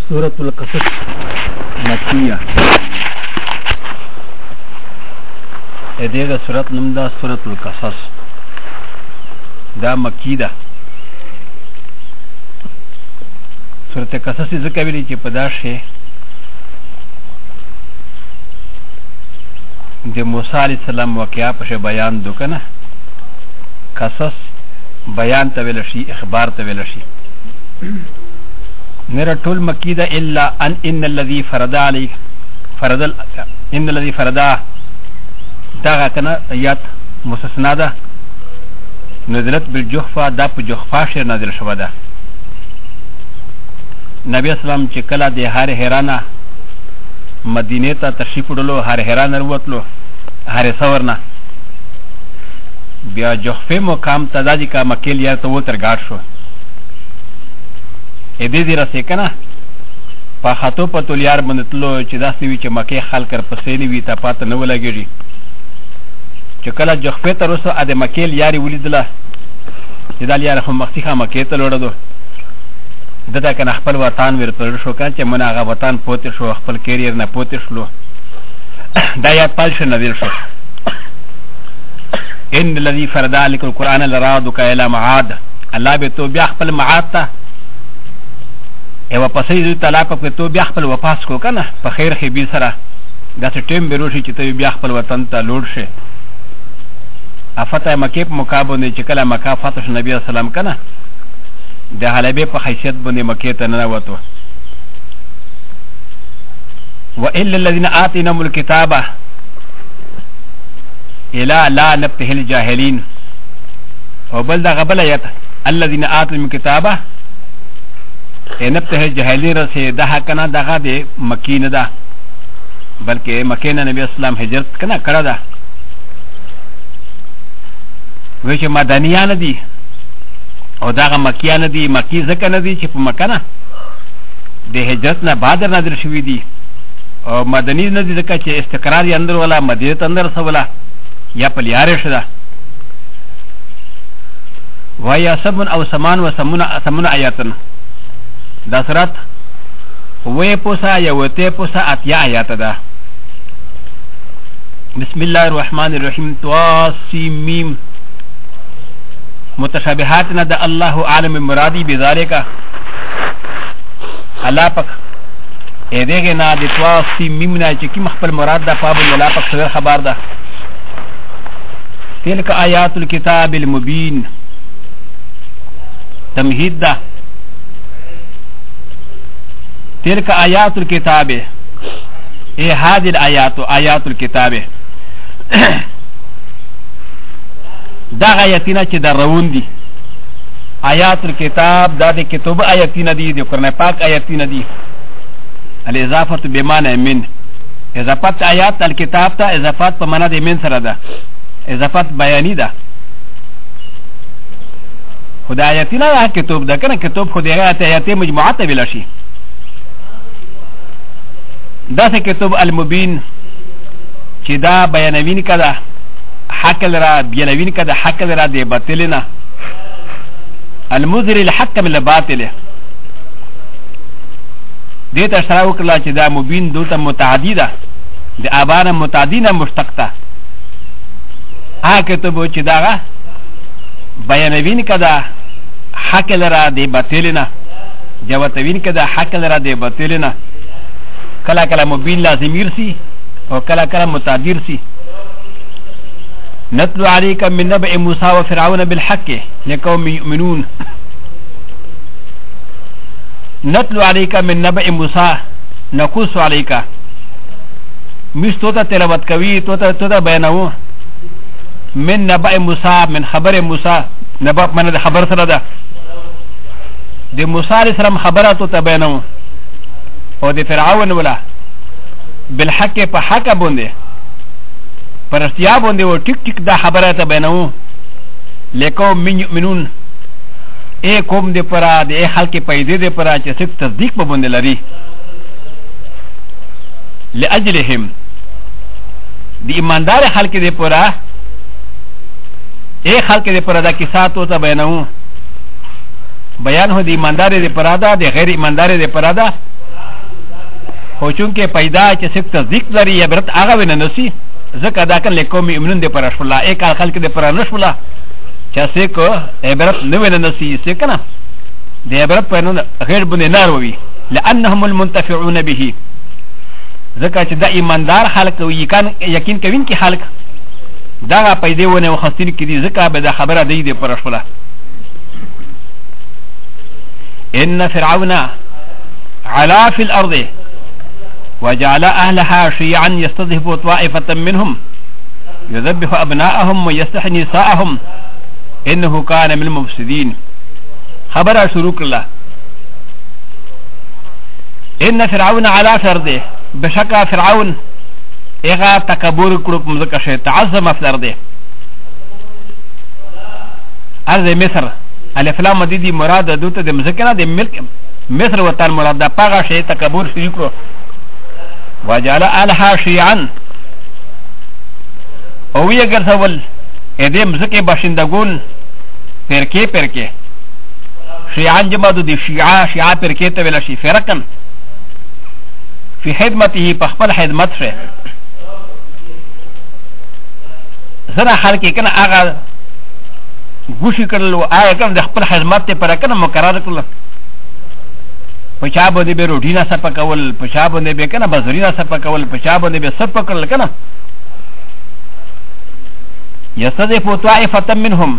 سورة القصص مكية. اديغا سورة نمدا سورة القصص دا مكي ده. سورة القصص ذکر ویلی چه پداش ہے د موسی علیہ السلام واقعا پش بیان دو کنه. قصص بیان ته ویل شي، اخبار ته ویل شي. نرى طول مكيدة إلا إن الذي فرد عليك إن الذي فرد داغا كنا آيات مستثنى نزلت بالجحفة دا پا جحفة شير نازل شوه ده. نبي اسلام چه کلا ده هار حیرانا مدینه تا تشریف اڑلو، هار حیران روتلو، هار سورنا بیا جحفه مقام تا دا جی که مکیل یار تا وہ ترگاڑ شو. ا دې دې راسې کنه په خاطو په تولیار بندتلو چې داسې وي چې مکې خلک پسې نه وي تا پاته نه ولګېږي چې کله جخفې ته روسو ا د مکې لیارې ولیدله چې دا لیاره خو مخصیخه مکې ته لوړه دو ده ته کنه خپل وطن ورپل شو کنه چې من هغه وطن پوتې شو، خپل کیریر نه پوتې شلو. دا یاد پال شو نویل شو ان الذي فرض عليك القرآن لرادك الى معاد. الله به تو بیا خپل معاد ته و پسې دوی طلاق په تو بیا خپل واپس کو کنه په خیر خبي سره داسې ټیم به روشي چې ته بیا خپل وطن ته لوړ شې. فتح مکې په مقابل چې کله مکه فتح نبی اسلام کنه د حلبې په حیثیت باندې مکې ته ننوتو. والا الذين اتيناهم الكتاب الى لا نبته الجاهلين. وبل دا غبل آیت الذين اتيناهم الكتاب نبته جهلی رسے دا کنا دغه د مکی نه ده بلکې مکې نه نبی اسلام هجرت کنا کړه ده. وی چې مدنیان دي او دغه مکیان دي. مکی ځکه نه دي چې په مکه نه د هجرت نه بعد نازل شوي دي او مدني نه دي ځکه چې استقرار یې اندر ولا مدینه ته اندر سوله یا په لیاره شده. ویا سبن او سمان و سمون آیاتن دا سرات وی پوسا یا وتی پوسا اتیا آیات ده. بسم الله الرحمن الرحیم تواسیم متشابهاتنا ده الله عالم مرادی بذالکا. اللہ پاک ایدیگه نا ده تواسیم نا چه کم خپل مراد ده پابل اللہ پاک صدر خبار ده. تلک آیات الكتاب المبین تمہید ده. تلك آيات الكتاب هذه الآيات آيات الكتاب دا آياتنا چه در روون دي. آيات الكتاب دا دي كتب آياتنا دي دي قرآن پاک آياتنا دي. الإضافة بمعنى من إضافات آيات الكتاب تا إضافات بمعنى دي من سر دا إضافات بياني دا. خدا آياتنا دا كتب دا كنا كتب خدا آياتي مجموعات بلاشي. دا سه کتب المبین چې دا بیانوین کده حق لرا بیانوین کده حق لرا دی باطلنا المظهر الحق من الباطل. دې ته اشاره وکړه چې دا مبین دوته متعدی ده د ابانه متعدینه مشتق ده. هغه کتب چې دا بیانوین کده حق لرا دی باطلنا جواتوین کده حق لرا دی باطلنا. کلا کلا مبین لازمیر سی او کلا کلا متعدیر سی. نتلو علیکم من نبع موسی و فرعون بالحق لقوم یؤمنون. نتلو علیکم من نبع موسی نقص علیکا مش توتا تلاوت کوي توتا بیانو من نبع موسی من خبر موسی. نبع من د خبر سره ده د موسی علیہ السلام خبرات توتا بیانو او د فرعون ولا بالحق په حق باندې پرستیا باندې و ټیک ټیک دا خبره ته بینو لیکو من یؤمنون ای قوم دې پرا د خلک پیدا دې پرا چې څه تصدیق په باندې لري. لاجلهم د ایماندار خلک دې پرا ای خلک دې پرا دا کیسه ته بینو بیان هو د ایماندار دې پرا دا د غیر ایماندار دې پرا دا خو چونکه پیدا چې سک تصدیق لري عبرت هغه ونه نسی ځکه دا کله قوم ایمنون دې پر شولا یک خلک دې پر نشولا چې سک عبرت نه ونه نسی سک نه دې عبرت په نه غیر بنه نار وي لانهم المنتفعون به ځکه چې د ایماندار خلک یقین کوین کې خلک دا پیدا ونه وخستین کې دي ځکه به دا خبره دی دې پر شولا ان فرعون علا في الارض وجعل اهلها شيعا يستضعف طائفه منهم يذبح ابناءهم ويستحيي نساءهم انه كان من المفسدين خبر شروع الله ان فرعون علا في الارض بشكا فرعون اغا تكبر كروب مزكا شيء تعظم في الارض ارض مصر الافلام مديدي مراد دوته د مزكنا د ملك مصر وطن مراد دا پاغا شيء تكبر شروع کرو وجعل الها شيعا او يگر سوال ادم مزكي باشندگون پرکه پرکه شيعا جمع دو شيعا پرکه ته ولا شي فرقا في خدمته بخبل خدمت شه زنا خلق کنه هغه ګوشي کړل او هغه کنه د خپل خدمت ته پر کنه مقرر کړل پچا باندې به روټینا سپا کول پچا باندې به کنه بازرینا سپا کول پچا باندې به سپا کړل کنه يستضيف طائفه منهم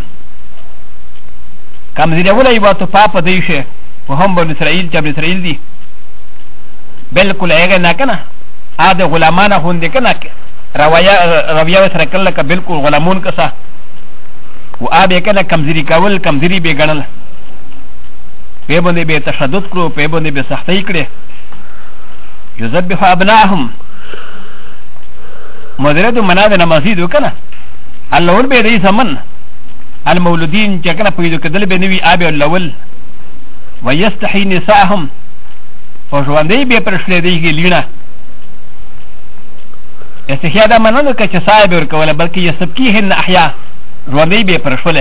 كم زي ولا يباتو پاپ دیشه وهم بن اسرائيل چې بن اسرائيل دي بالکل هغه نه کنه اده غلامانه هوند کنه رویا سره کله ک بالکل غلامون کسا و ابه کنه کمزری کول کمزری به غنل په باندې به تشدد کړو په باندې به سختۍ کړې یذبح ابناهم مدرد مناد نمازید وکنه الله ول به دې زمن المولودين چې کنه پیدا کېدل به نوی ابه الاول ويستحي نساءهم فجواندي به پرشلې دیږي لینا استحیا دا مننه چې صاحب ورکول بلکې یسبکیهن احیا جواندي به پرشله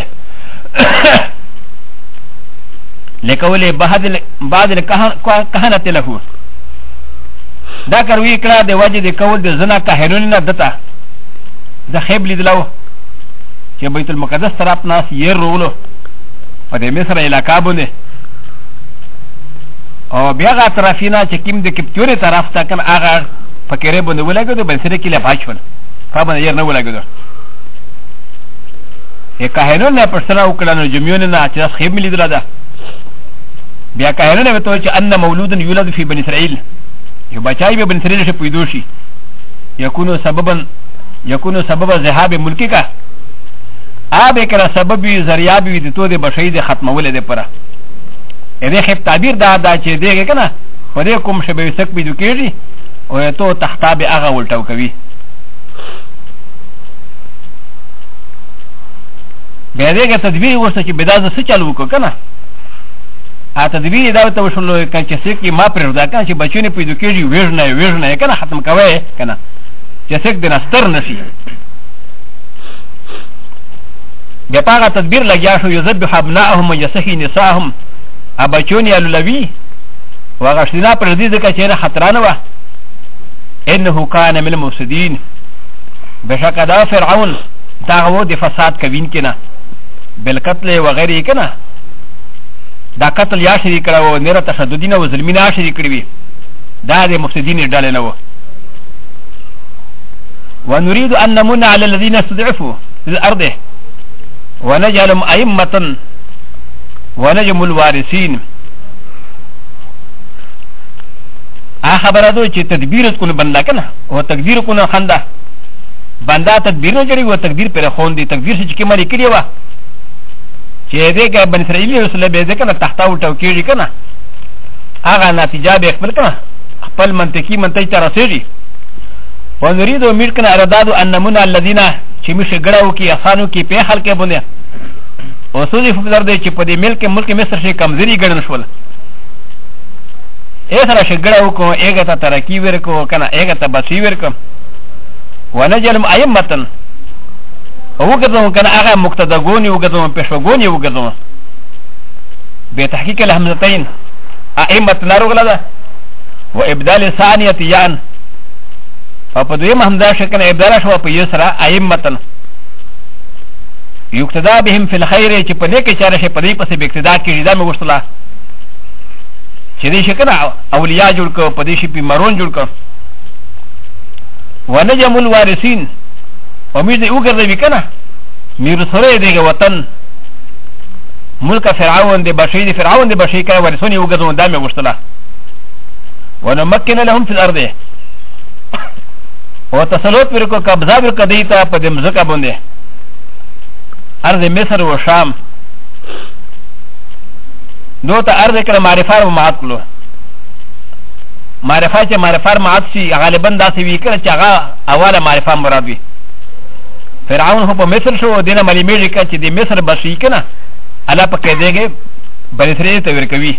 لکوله بعد الكهنه له دا کوي کړه د وجه د کول د زنا کاهنون نه دتا د خیب لیدلو چې بیت المقدس طرف ناس یې رولو په دې مصر علاقہ باندې او بیا غا طرفینا چې کیم د کپټوري طرف ته کن هغه فکرې باندې ولګو د بنسره کې له باچول په باندې یې نه ولګو یې کاهنون نه پرسنه وکړه نو جمعون نه چې خیب لیدل ده بیا کاهنون نه ته چې ان مولود یولد فی بنی اسرائیل یو بچای به بنی اسرائیل شه پیدا شي یکونو سبب ذهاب ملکی کا آبه کله سبب ذریعہ به د تو د بشید ختمول ده پره اې خپ تعبیر دا چې دیګه کنه په دې کوم شبه سک به دکېږي او ته تحتاب هغه ولټاو کوي به دې تدبیر ورته چې بدازه څه چالو وکړه کنه ا تدبیر دا ته وشلو چې سک ما پر دا کنه چې بچونه پیدا کېږي وېژنه کنه ختم کوي کنه چې سک د نستر نشي بیا پاغه تدبیر لګیا شو یذبح ابناءهم ويستحيي نساءهم ابچونی الولوی وغشنا پر دې ځکه چې خطرانه و انه کان من المفسدين بشک دا فرعون دا و د فساد کوین کنه بالقتل وغيره کنه دا قتل یا شریک کړو نه تشددین او ظلمین شریک کړی دا د مفسدين ډاله نه و ونريد ان نمن على الذين استضعفوا في الارض ونجعلهم ائمه ونجم الوارثين خبره دو چې تدبیر کو بندا کنه او تقدیر کو نه خندا بندا تدبیر نه جوړي او تقدیر پر خون دي تقدیر چې کی مری کړی و چې دې کې بن اسرائیل رسول به دې کنه تحتاو ټوکیږي کنه هغه نتیجه به خپل کنه خپل منطقي منطق ته رسېږي ونريد ملكنا ارداد ان نمن الذين چې مشه ګړاو کې اسانو کې په حل کې بونه او سودی فدر دې چې په دې ملک مصر شي کمزوري ګڼل شول ایسره شګړاو کو ایګه ته ترقی ورکو کنه ایګه ته بسی ورکو ونجلم ائمه او ګذو کنه هغه مقتدغونی او ګذو پښوګونی او ګذو به تحقیق الهمزتين ائمه ناروغلا ده و ابدال ثانيه یان او په دویم همدا شکل ابدال شو په یسرا ائمتن یقتدا بهم فی الخير چې په دې کې چاره شي په دې پسې به اقتدا کړي دا مې وشتله چې دې شکل اولیاء جوړ کو په دې شي په مرون جوړ کو ونجم الوارثین امید یې وګرځوي کنه میر سره دې وطن ملک فرعون دې بشي دې فرعون دې بشي کنه ورثون یې وګرځون دا مې وشتله ونمكن لهم في الارض وتسلط ورکو قبضه ورکو دیتا په دې مزکه باندې ارض مصر و شام دو ته ارض کړه معرفه معات کړو معرفه چې معرفه معات شي غالبا داسې وی کړه چې هغه اوله معرفه مراد وي فرعون هو په مصر شو دینه مليمه کې چې د مصر بشي کنه الا پکې دیګه بلسری ته ورکوي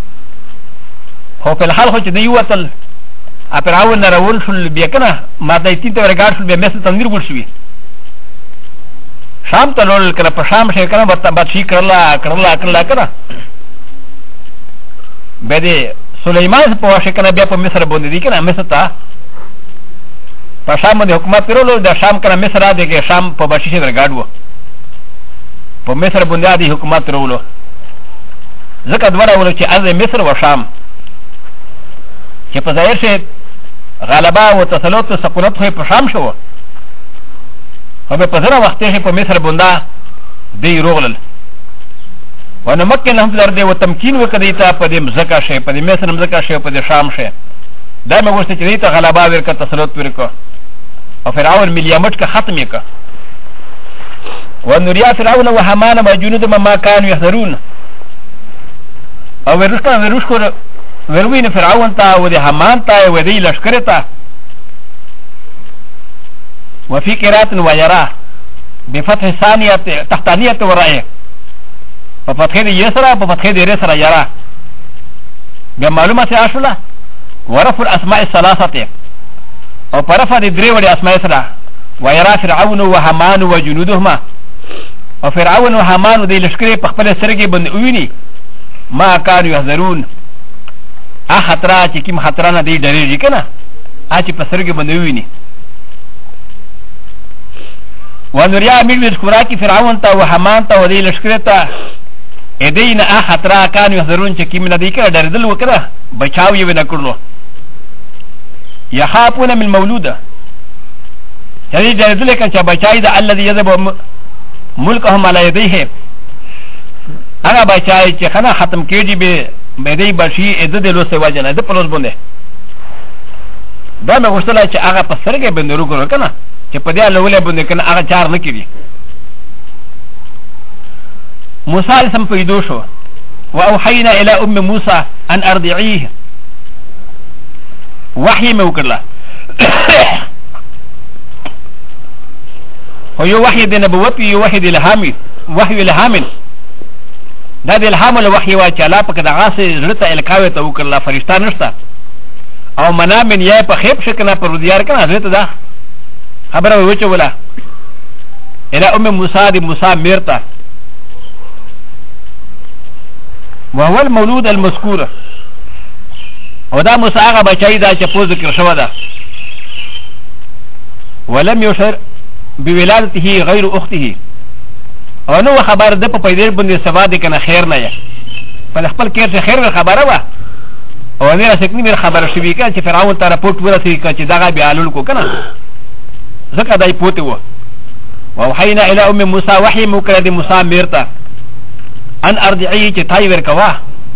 هو په الحال خو چې دی وتل فرعون نه راول شول بیا کنه ما د تین ته ورګار شول بیا مصر تنظیر ګور شوی شام ته لول کنه په شام شي کنه بچی کړلا کنه به دې سليمان په واشه کنه بیا په مصر باندې دی کنه مصر ته په شام باندې حکومت پرولو د شام کنه مصر را دی کې شام په بچی شي ورګاډو په مصر باندې دی حکومت پرولو ځکه دوړه ول چې ارض مصر و شام چې په ظاهر شي غلبه او تسلط او سقوط خو په شام شو او په ځنه وخت کې په مصر باندې دی روغلل ونمكن لهم في الارض وتمكين وكديتا په دې مزکه شي په دې مصر مزکه شي په دې شام شي دا مې وشته چې دیتا غلبه ورکړه تسلط ورکړه او فرعون مليامت کا ختم یې کا ونريا فرعون وهامان وجنود ما كانوا يحذرون او ورشکو وروین فرعون تا و ده همان تا و ده لشکر تا وفي قرات ويرا بفتح ثانية تحتانية ورائه وفتح ده يسرى وفتح ده رسرى يرا بمعلومة سياشولا ورفع الأسماء الثلاثة او پرفع ده دري ودي أسماء يسرى ويرا فرعون وهمان وجنودهما وفرعون وهمان ده لشکر پخپل سرگی بند اوینی ما كانوا يحذرون ا خطرات چې کوم خطرانه دی ډېرېږي کنه ا چې په سرګې باندې ویني ونریا امیر وذکرا کی فرعون ته او حمان ته ودی لشکره ته ادین ا خطرا کان یحذرون چې کوم ندی کړه ډېرېدل وکړه بچاو یې نه کړلو یخافون من مولوده چې ډېرېدل کړه چې بچای دا الذي یذب ملکهم علی یدیه هغه بچای چې خنا ختم کېږي به بدی بشي اده د لوسه واجنه د پلوس باندې دا مې غوښتل چې هغه په سرګې باندې وګورو کنه چې په دې لولې باندې کنه هغه چار نه کړي موسی سم پیدا شو واوحینا الى ام موسی ان ارضعيه وحی مې وکړه هو یو وحی د نبوت یو وحی د الهام وحی الهام دا د الهام له وحی وا چې الله پاک دغه سه زړه الکاوي ته وکړه فرشتہ نشته او منامن یې په خیب شکنه پر دیار کنه حضرت دا خبره وچوله الى ام موسی د موسی میرتا وهو المولود المذكور او دا موسی هغه بچی دا چې په ذکر شوی ده ولم يشر بولادته غير اخته او نو خبر ده په پیدر باندې سبا دي کنه خیر نه یا په خپل کېر څخه خیر خبره وا او نه سکنی مر خبر شوی کنه چې فرعون ته راپورټ ورسېږي چې دغه بیا علول کو کنه زکه دای پوته و او حینا الی ام موسی وحی مکره د موسی میرتا ان ارضعی چې تای ور کوا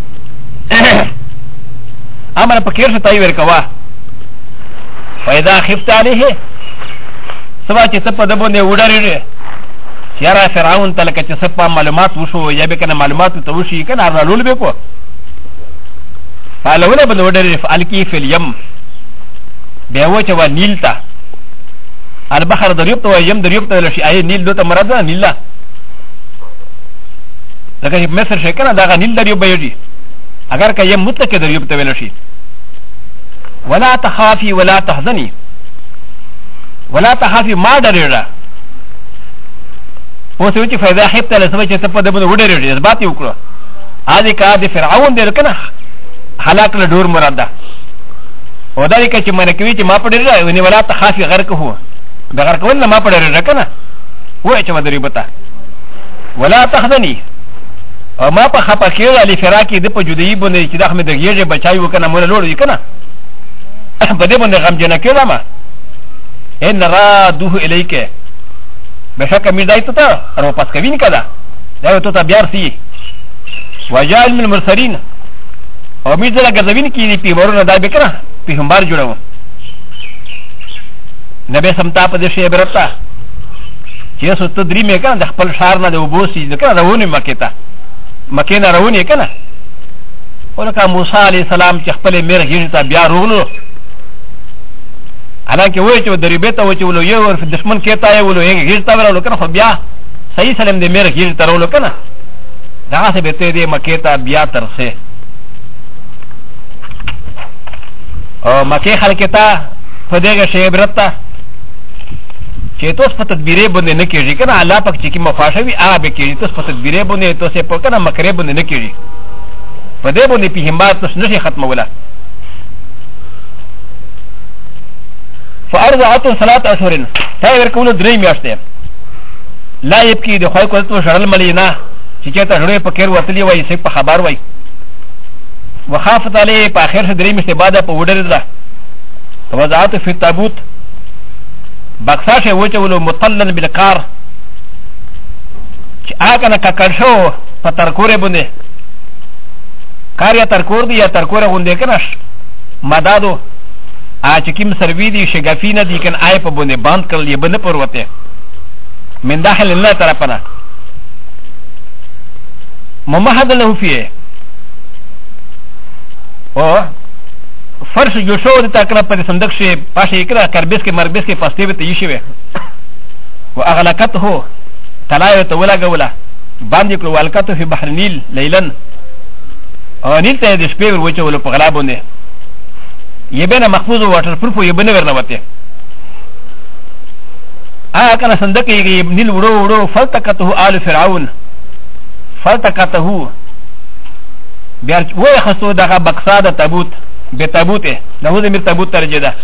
امر په کېر څخه تای ور کوا پیدا خفت علیه سبا چې په دبو نه وډارې یارا فرعون ته لکه چې سپا معلومات وشو یا به کنه معلومات ته وشي کنه رالول به کو فالونه بل وډر فالکی فی الیم به و چې و نیل تا البحر دریوب ته یم دریوب ته لشي ای نیل دوته مراد نه نیل لکه مصر شي کنه دا نیل دریوب به یږي اگر که یم مطلق دریوب ته ویل شي ولا تخافي ولا تحزني ولا تخافي ما درېړه اوس چې فائدہ حبت له سمجه ته په دبن وډېږي اثبات وکړه ا دې کا د فرعون دې کنه هلاک له ډور مراد ده او دا کې چې منکوي چې ما په ډېر ونی ولا تخافي غرق هو د غرق ول ما په ډېر رکنه وای چې مدري بتا ولا تخذني او ما په خپه کې علي فراقي د په جدي باندې چې د احمد غيږه بچای وکنه مونږ لور یې کنه په دې باندې غم جن کېلا ما ان رادوه الیک بشک مې دای ته او پس کوین کړه دا ته بیا سي وجال من المرسلين او مې دغه غزوین کې دی پیغمبرونه دا به کړه پیغمبر جوړو نبی سمتا په دې شی برتا چې اوس ته درې مې کنه د خپل شهر نه د وبوسي د کنه راونی مکه ته مکه نه راونی کنه ولکه موسی علی السلام چې خپل مېر هیڅ بیا رولو حالانکه وای چې د ریبه ته و چې ولو یو ور دشمن کېتا یې ولو هیڅ تا ورولو کنه خو بیا صحیح سلام د مېر هیڅ ترولو کنه دا څه به ته دې مکه ته بیا ترسه او مکه خلک ته په دغه شی برتا چې توس په تدبیرې باندې نه کېږي کنه الله پاک چې کی مفاشوي هغه به کېږي توس په تدبیرې باندې توس په کنه مکرې باندې نه کېږي په دې باندې پیغمبر توس نشي ختموله فارضعت صلاه اشهر تا ورکول درې میاشتې لا يبكي د خوای کوته شړل ملینا چې چېته ژړې په کېر وتلی وای سې په خبر وای وخافت علی په اخر څه درې میاشتې بعد په وډر ده وضعت في التابوت بکساشه وچولو مطلن بالکار چې هغه نه ککړ شو په ترکورې باندې کار یا ترکور دی یا ترکوره غونډې کنه مدادو ا چې کیم سروي دي شګافینه دي کنه آی په باندې باند کړل یې باندې پروته من داخل الله طرفنا ممهد له فيه او فرش جو شو د تکړه په صندوق شي پاشه کړه کربس کې مربس کې پاسته به تیشي وي او اغلقته تلایو ته ولا غولا باندې کړه والکته په بحر نیل لیلن او نیل ته د شپې ور وچول په غلابونه یبنه محفوظ واټر پروف یبنه ورنوته کنه صندوق یې نیل وړو وړو فلتقته آل فرعون فلتقته بیا وای خصو دغه بکسا د تابوت به تابوته نو د مر تابوت ترجه ده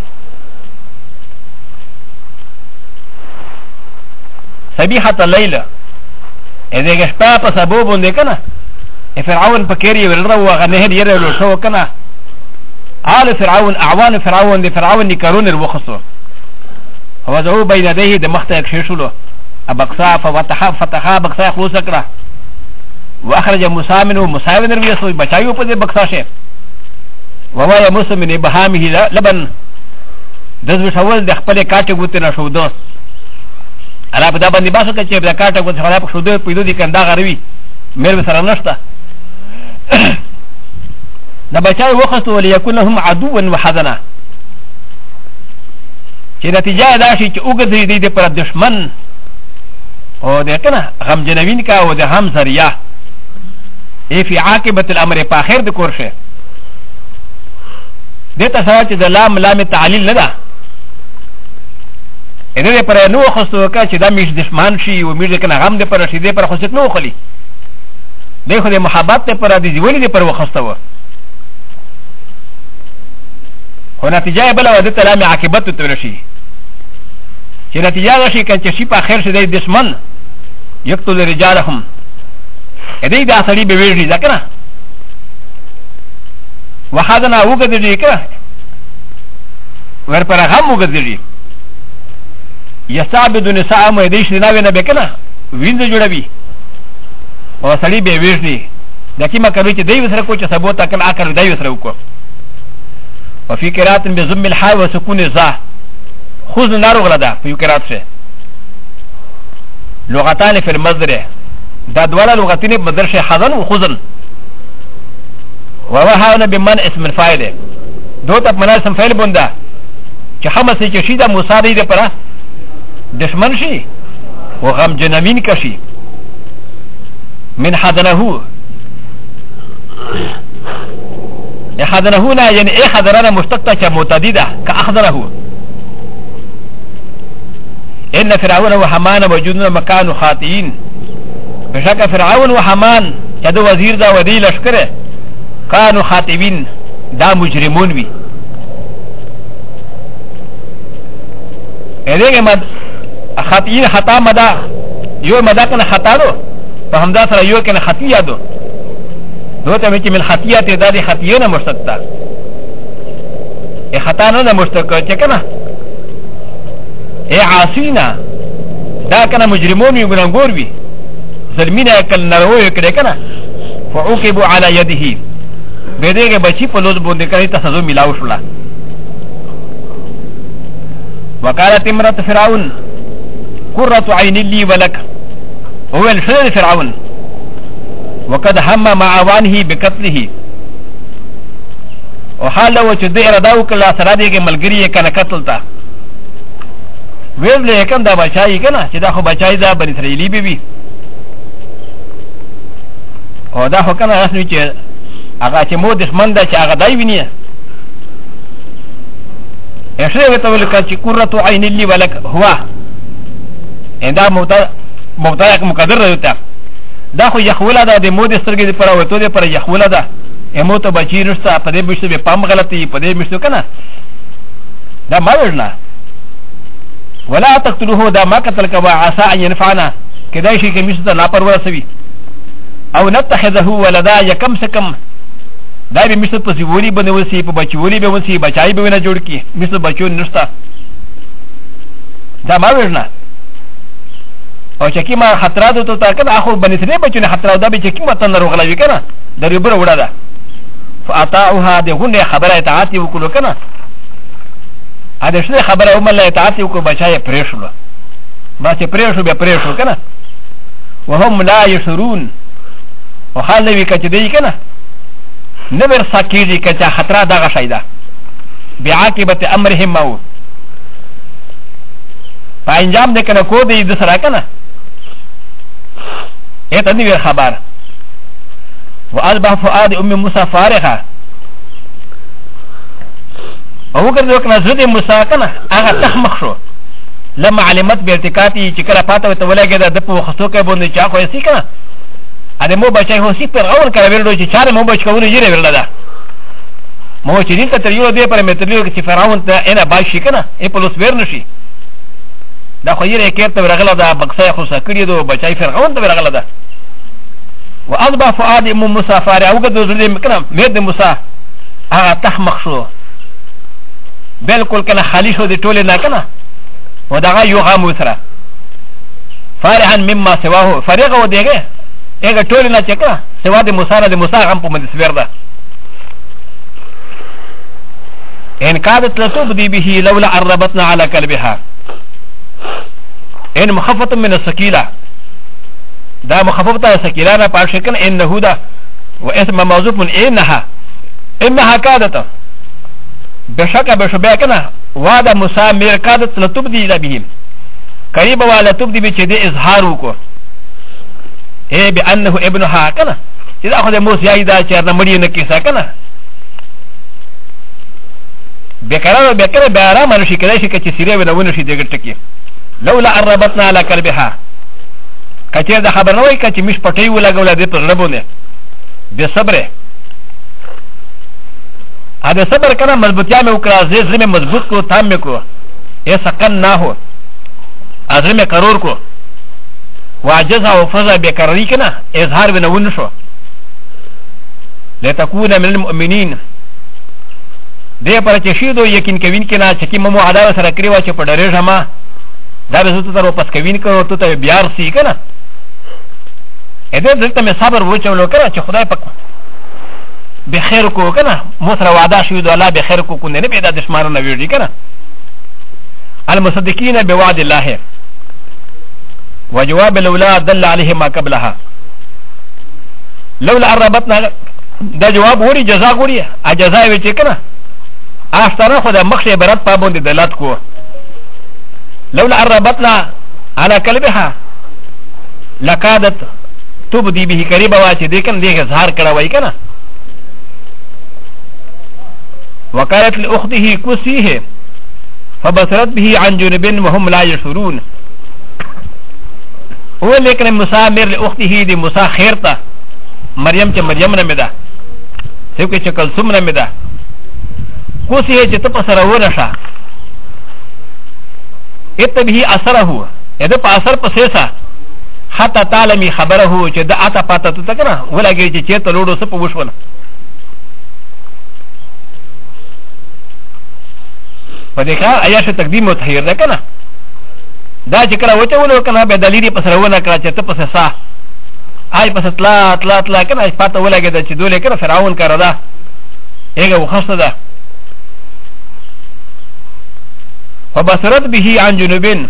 صبيحه الليل اذا غشپا په سبب باندې کنه فرعون په کېری ورلو هغه نه دی ورلو شو کنه آل فرعون اعوان فرعون د فرعون نکرون الوخصو هو ذو بين يديه د مخته ششلو ابکسا فتح بکسا خلوص کړه واخرج موسى منه موسى ونروي سو بچایو په دې بکسا شه وما يمس من ابهامه لبن دز وشول د خپل کاټه ګوت نه شو دوست الا په دا باندې باسو کې چې د کاټه ګوت خلا په شو دوی پیدو دي کنده غروي مېر سره نشته دا بچای وخته وليكن لهم عدوا وحزنا چې نتیجه دا شي چې وګړي دې پر دشمن او د کنه غم جنوین کا او د هم ذریعہ ای فی عاقبت الامر په اخر د کورشه دته سره چې د لام تعلیل نه ده دې پر نو خصو کا چې دا میش دشمن شي او میش کنه غم دې پر شي دې پر خصت نو خلی دې خو د محبت ته پر دې ویلې دې پر وخصتو خو نتیجه بل و د لام عاقبت ته ورشي چې نتیجه راشي چې شي په اخر شي د دشمن یقتل رجالهم دې دا سړي به ویږي ځکه نه وحدنا وګدلی کنه ور پر غم وګدلی یستعبد نساء مې دې شي نه نه بکنه وینځ جوړوي او سړي به ویږي دکې ما کوي چې دې وسره کو چې سبو تا کنه اکر دې وسره وکړو وفي قرات بضم الحاء وسكون الظاء خذ نارو غلدا في قرات سے لغتان في المصدر دا دولا لغتين بدل شي حذن وخذن ووهانا بمن اسم الفاعل دوت من اسم فاعل بندا چې حمس چې شي دا مصادې ده پر دشمن شي وغم جنمین کشي من حذنه حذنه لا يعني ايه حذرنا مشتقه كمتعدده كاحذره ان فرعون وحمان موجودون مكان خاطئين بشك فرعون وحمان كدو وزير دا ودي لشكره كانوا خاطئين دا مجرمون بي هذا مد خطئين خطا مدا يو مدا كان خطا دو فهمدا سره يو كان خطيه دو دوته مچ من خطيه ته دادي خطيه نه مستقتا ا خطا نه مستقتا چکنه ا عاصينا دا كان مجرمون يغنغور بي ظلمينا كل نروي كده كنا فعوقبوا على يده بديگه بچي پلوز بونده کړي تاسو ملاو شولا وقالت امراه فرعون قرة عين لي ولك هو الشر فرعون وقد هم مع عوانه بقتله وحال لو چې د ارادو کله سره دیګه ملګری کنه قتل تا ویل له کوم دا بچای کنه چې دا خو بچای دا بنی اسرائیلی بي او دا خو کنه رسمي چې هغه چې مو دشمن دا چې هغه دای ویني اشاره ته ول چې قرة عين لي ولك هو اندا مبتدا مقدر راځي دا خو یخوله ده د مود سترګې پر وته ده پر یخوله ده امو ته بچی نشته په دې مشته به پام غلطي په دې مشته کنه دا ما ورنه ولا تقتلوه دا ما قتل کوا عسى ان ينفعنا کدا شي کې مشته لا پر ورسوي او نتخذه ولدا يكم سكم دا به مشته په زیوري باندې وسی په بچوري به وسی بچای به نه جوړ کی مشته بچو نشته دا ما ورنه او چې کیما خطرات ته تا کنه اخو بنسره بچونه خطرات دا به چې کیما تن روغلوي کنه د ریبره وړه ده فاطاعها دغه خبره اطاعت وکړو کنه ا دې څه خبره هم له اطاعت وکړو بچای پرېښلو با چې پرېښو به پرېښو کنه وهم لا يشرون وحال وی کچ دی کنه نبر سکیږي کچا خطر دغه شایده بعاقبت امرهم او په انجام دې کنه کو دې د سره کنه اته دی خبر واصبح فؤاد ام موسى فارغه او ګرځو کنه زړه موسی کنه هغه تخمخ شو لما علمت بارتکاتی چې کله پاته ته ولګه د په خصو کې باندې چا خو یې کنه ا دې مو بچای هو سی پر اول کړه ورډو چې چاره مو بچ کوونه یې ورل ده مو چې دې ته تر یو دې پر متریو کې فرعون ته انا باشي کنه ای په لوس ور نشي دا خو یې کې ته ورغله ده بکسه خو سکړي دو بچای فرعون ته ورغله ده واصبح فؤاد ام موسى فارغ او ګرځو زړه کنه مې د موسی هغه تخمخ شو بالکل کنه خالی شو د ټوله نه کنه ودغه یو غامو سره فارحا مما سواه فرغ و دیګه اګه ټوله نه چکه سوا د موسی غم په مدسور ده ان كادت لتبدي به لولا عربتنا على قلبها ان مخففه من الثقيله دا مخففه ثقيلانه پاشکن انه ده واسم موصوف من انها كادت بشك بشبه كنا وعد موسى مير كادت لتبدي به قريبا ولا تبدي بچه اظهار وکړو اے بانه ابنها كنا اذا اخذ موسى ايدا چرنا مړی نه کیسه كنا بقرار بقرار بارام نشي کله شي چې سیره ونه شي دغه ټکی لولا عربتنا على قلبها کچې دا خبر نه وای کچې مش پټي ولګول دې پر لبونه به صبر هذا صبر كنا مضبوطيا میں وکړه زې زمه مضبوط کو تام میں کو اے سکن نہ ہو ازمه قرار کو واجز او فضا بقراری کنا اظهار بنون شو لتكون من المؤمنين دې پر چې شی دو یقین کوین کنا چې کی مو عدالت سره کړی و چې په ډېر جما دا به زته تر واپس کوین کړو ته بیار سی کنا اې دې دلته مې صبر وچولو کړه چې خدای پاک بخير کو كنا مصر وعدا شهود الله بخير کو كنا نبي دا دشمنان نبي كنا المصدقين بوعد الله وجواب لولا دل عليه ما قبلها لولا عربتنا دا جواب وري جزاء وري اجزاء وچ كنا افترا خدا مخشي برات پابند دلات کو لولا عربتنا على قلبها لقادت تبدي به قريبا واچ دکن دغه ظاهر کړه وای کنا وقالت لأخته كسيه فبصرت به عن جنب وهم لا يشعرون هو لكن مسامر لأخته دي مسا خيرتا مريم چه مريم نمدا سيوكي چه كلثوم نمدا كسيه چه تپسر ونشا اتبهي اثره اذا باثر پسيسا حتى تعلمي خبره چې د اتا پاته ته کنه ولګي چې چیرته لوړو سپ وښونه په دې کار عیاش تقدیم او تخیر ده کنه دا چې کله وته ولو کنه به دلیل په سره ونه کړه چې ته پسه سا آی پسه تلا کنه پاته ولګي چې دوله کنه فرعون کړه دا هغه وخصه ده فبصرت به عن جنوبين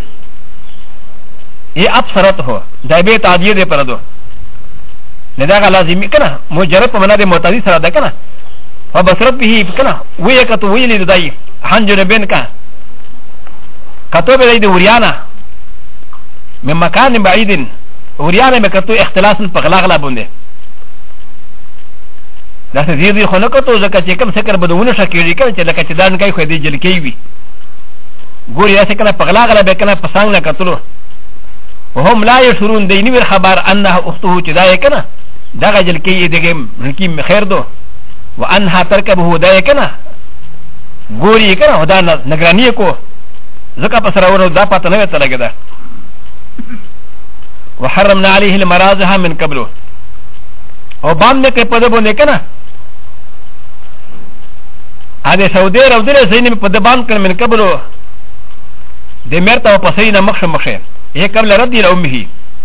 ي ابصرته دا به تعديه ده پردو لذا لازم کنه مجرد په معنا د معتدی سره ده کنه فبصرت به کنه وی کته ویلی دای عن جنوبين کا کته به د وریانا من مکان بعید وریانا به کته اختلاس په غلاغلا بونده دا څه زیری خو نه کته ځکه چې کوم سکر بدونه شکیږي کنه چې لکه چې دان کوي خو دې جل کوي ګوري دا څنګه په غلاغلا به کنه پسنګ نه کتلو وهم لا يشعرون ديني الخبر انها اخته جدايه كنا دغه جل كي دغه ركيم خير دو وانها تركبه دايه كنا ګوري کنه ودا نگرانی کو زکه پسراونو دا پته نه وته لګیدا وحرمنا عليه المرازها من قبله او بام نه کې پد بونه کنه اده سعودي راودره زين په دبان کړ من قبله د مرته په سینه مخشه هي قبل رد الى امه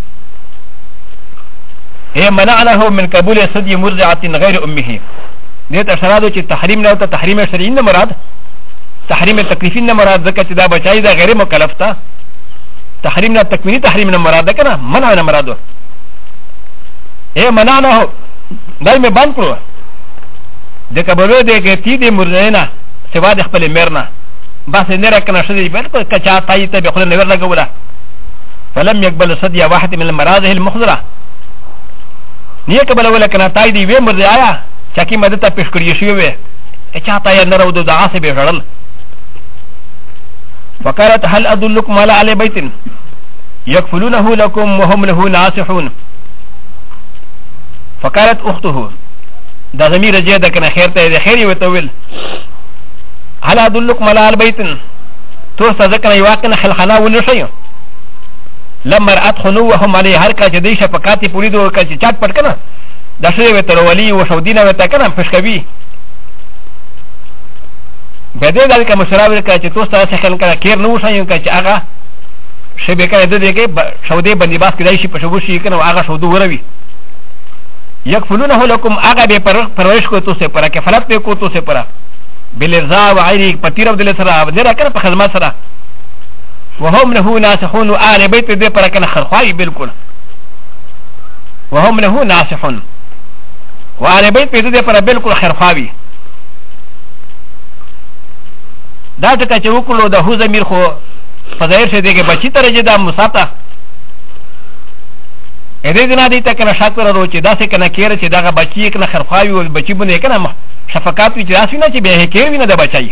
هي منعناه من قبول صدي مرضعه غير امه ديت اشرادو چې تحریم نه او تحریم شرعي نه مراد تحریم تکلیفي نه مراد ځکه چې دا بچای دا غیر مکلف تا تحریم نه تکوینی تحریم نه مراد کنه منع نه مرادو هي منعناه دایمه باندې کړو د قبولو د کې دې مرضعه سوا د خپل مرنه بس نه راکنه شدي بالکل کچا تای ته به خپل نور لګولا فلم يقبل صدي واحد من المراضه المخضره نيه قبل ولا كان تاي دي وي مرض آیا چاکی مدته پیش کړی شوی وي اچا تاي نه راو د عاصب هړل وقالت هل ادلكم على اهل بيت يكفلونه لكم وهم له ناصحون فقالت اخته دا ضمیر جيده کنه خیر ته خیر وتویل هل ادلكم على اهل بيت تو صدقنا يواقنا خلخنا ونشيو لما رأت خنوهم عليه هر کا جدي شفقاتي پولیدو کا چات پټ کنه د شوی وتر ولي او سعودينا وتا کنه پښکوي بده دل کا مشراور کا چې تو سره څخه کنه کیر نو شایو کا چې هغه شبه کنه د دې کې سعودي باندې باس کړای شي پښو شي کنه هغه سعودو وروي يكفلونه لكم هغه به پرورش کو تو سے پر کې فلت کو تو سے پر بلرضا وعيري پتیرو دل سره دره کنه په خدمت سره وهم له ناصحون آل بيت دي پر کنه خرخوائی بالکل وهم له ناصحون وآل بيت دي پر بالکل خرخواوی دا ټکه چې وکړو د هو ضمیر خو په ظاهر شه دیګه بچی ترجه دا مصاطه اې دې نه دي ته کنه شاکر ورو چې دا څه کنه کېره چې دا بچی کنه خرخواوی او بچی بونه کنه شفقات وی چې راسي نه چې به کېوي نه د بچای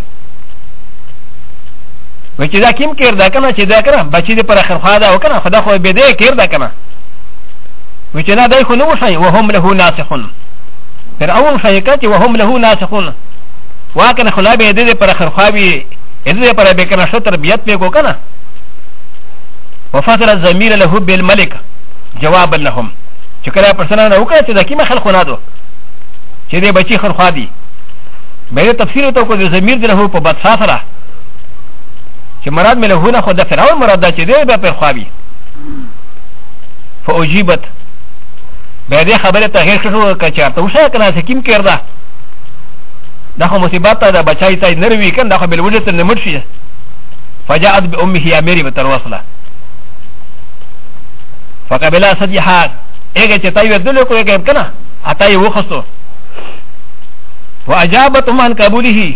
و چې دا کیم کېر دا کنه چې دا کنه بچی دې پر خرخوا دا وکنه خدا خو به دې کېر دا کنه و چې نه دای خو نو شي وهم له ناسخون پر اول شي کته وهم له ناسخون واکنه خلا به دې پر خرخواوی دې پر به کنه شو تربيت په کو کنه وفصل الضمير له بالملك جواب لهم چې کله پرسنه نو کړه چې دا کیمه خلخونه دو چې دې بچی خرخوا دي به تفسیر ته کو د ضمیر له په بدفا سره چې مراد مې له هونه خو د فرعون مراد ده چې دې به پر خواوي فاجيبت به دې خبره ته هیڅ شو کچارته وشه کنه سکیم کړدا دا خو مصیبت ده بچای ته نروي کنه دا خو بل وجه ته نمړ شي فجاءت بامه اميري بتروصله فقبل صديحا اگه چې تای ودل کو اگه کنه اتای وخصو واجابت من قبوله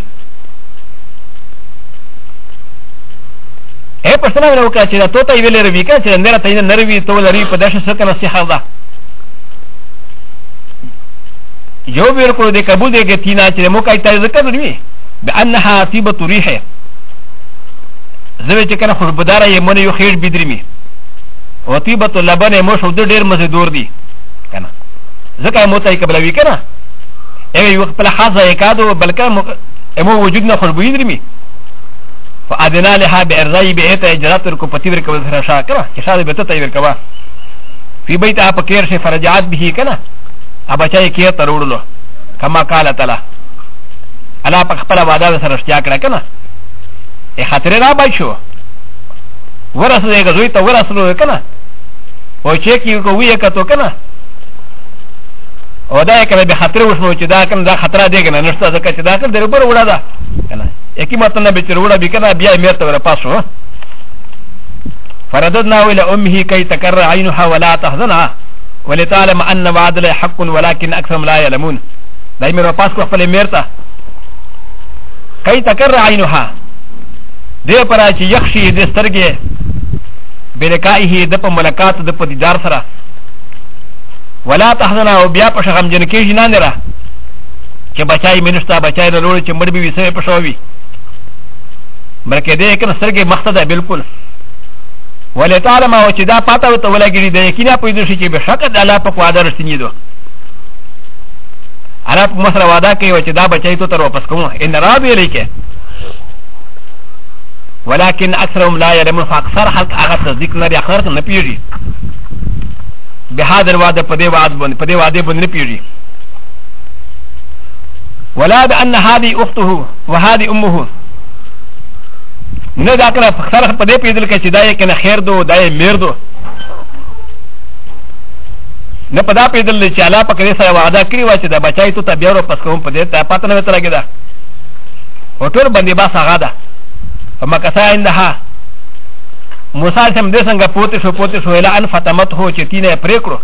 اے پښتنه نو کا چې تو تای ویل روي کا چې اندره تای نه روي تو لري په داسه څه کنه صحه ده یو ویل کو د قبول دې تینا چې مو کای تای ذکر روي بانها طيبه ريحه زوی چې کنه خوشبودار یې مونږ یو خیر بدرمي و طيبه اللبن مو شو د ډیر مزدور دي کنه ځکه مو تای قبلوي کنه ایو یو خپل حاضر یکادو بلکې مو وجود نه خوشبوئی درمي فادنا لها بارزاي بيتا اجرات کو پتیور کو رشا کرا کہ شاد بیت تیور کوا فی بیتا پکیر سے فرجات به کنا ابا چای کی ترولو کما قال تعالی الا پخپل وعده سره اشتیا کړه کنا ای خاطر را بچو ورسره غزوی ته ورسره کنا او چې کی کو وی کتو کنا او دا کنه به خطر وشنو چې دا کنه دا خطر دی کنه نشته ځکه چې دا کنه در پر وړا ده کنه یکی ماته نه به چر وړا به کنه بیا مرته ور پاسو فرددنا الى امه كي تكرر عينها ولا تحزنها ولتعلم ان وعد الله حق ولكن اكثرهم لا يعلمون دایمه ور پاس کو خپل مرته كي تكرر عينها دې پرا چې یخشي دې سترګې بلکایه د په ملاقات د په دیدار سره ولا تحزن او بیا په شغم جن کې جنا نه را چې بچای منستا بچای له لوري چې مړ به وسه په شووي بلکې دې کنه سرګي مقصد بالکل ولې تعالی ما چې دا پاته وته ولګری دې کینه په دې شي چې به شک د الله په وعده رسېنی دو الله په مسره وعده کوي چې دا بچای ته تر واپس کوم ان راضي لیکه ولكن اكثرهم لا يعلمون فاكثر حق هغه تصدیق نه لري اخر نه پیږي بهذا الوعد پدې وعده باندې پیږي ولا بان هذه اخته وهذه امه نه دا کړه اکثر پدې پیدل کې چې دا یې کنه خیر دو دا یې میر دو نه پدا پیدل چې الله پکې سره وعده کړی و چې دا بچای ته بیا ورو پس کوم پدې ته پاتنه وته لګیدا او ټول باندې با هغه ده فما كسا عندها موسى سم دې څنګه پوتې شو اله ان فتمت هو چې تینه پریکړو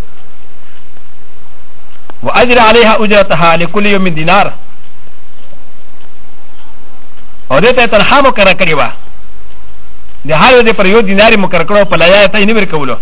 واجر عليها اجرتها لكل يوم دينار او دې ته تنخوا مقرره کړی و د هر یو پر یو دینار مقرره کړو په لایه ته نه ورکولو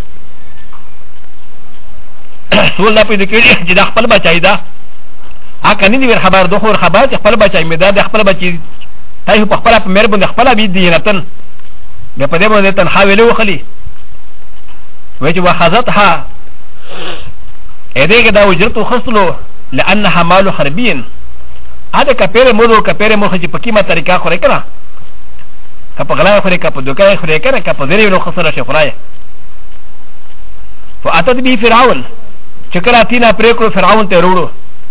سول لا پیدا کړی چې د خپل بچای دا اګه نه دی خبر دوه خبر چې خپل بچای مې دا د خپل بچی تاسو په خپل په مېر باندې خپل بي دي نتن به په دې باندې تنخوا ویلو خلی وجه وخذتها اېدې کې دا اجرت خصلو لانها مال حربين هذا كپيره مودو كپيره مخ چې په کیمه طریقه خوري کړه کپ غلا خوري کپ دوکای خوري کړه کپ دې نو خسره شي خورای فاتت به فرعون چکراتینا پریکو فرعون ته وروړو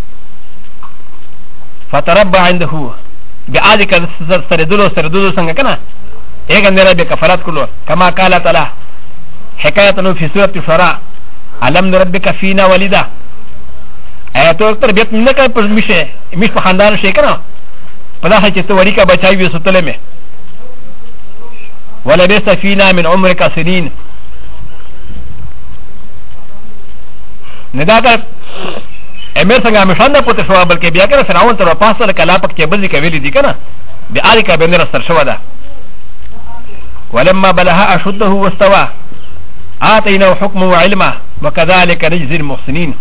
فتربى عنده بآذك سرددو څنګه کنه اګه نه به کفارات کولو کما قال تعالی حکایتن فی سورۃ الشورى علم نربک فینا ولدا ایتو تر بیت نه کای پر میشه میش په خاندان شي کنه پدا چې تو وری کا بچای وي ستله می ولا بیس فینا من عمرک سنین نداګه امیر څنګه مشان نه پته شو بلکې بیا کنه فرعون تر پاسه کلا پک چې بل کې ویلي دي کنه بآل کا بنر سر شو ده ولما بلها اشده واستوى آتيناه حكما وعلما وكذلك نجزي المحسنين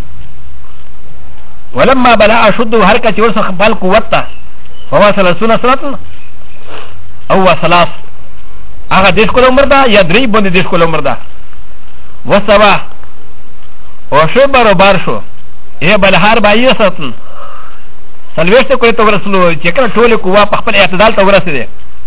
ولما بلها اشده حركه ورسخ بال قوته فهو 30 سنه او ثلاث هغه دیش کول عمر ده یا درې باندې دیش کول عمر ده واستوى او شو برابر شو ای بلهار بایې ساتن سلويشته کوي ته ورسلو چې کله ټوله قوا په خپل اعتدال ته ورسېده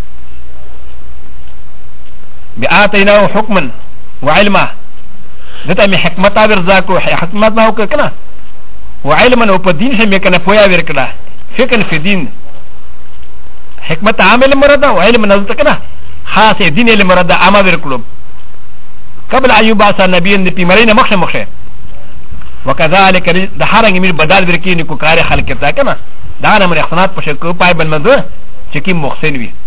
بآتيناه حكما وعلما دته می حکمت ورزا کو حکمت ما وک کنه وعلما او په دین شه می کنه پویا ورکړه فکر فی دین حکمت عامل مراد او علم نزد کنه خاص دین له مراد عام ورکړو قبل ایوب اسا نبی ان پی مرینه مخه وكذلك دحرنگ میر بدل ورکینی کو کار خلق تا کنه دا نمبر احسانات پښه کو پای بن منځ چې کی محسن وي